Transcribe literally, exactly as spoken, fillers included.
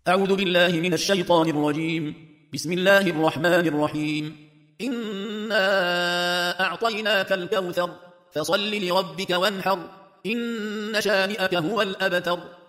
أعوذ بالله من الشيطان الرجيم. بسم الله الرحمن الرحيم. إنا أعطيناك الكوثر فصل لربك وانحر إن شانئك هو الأبتر.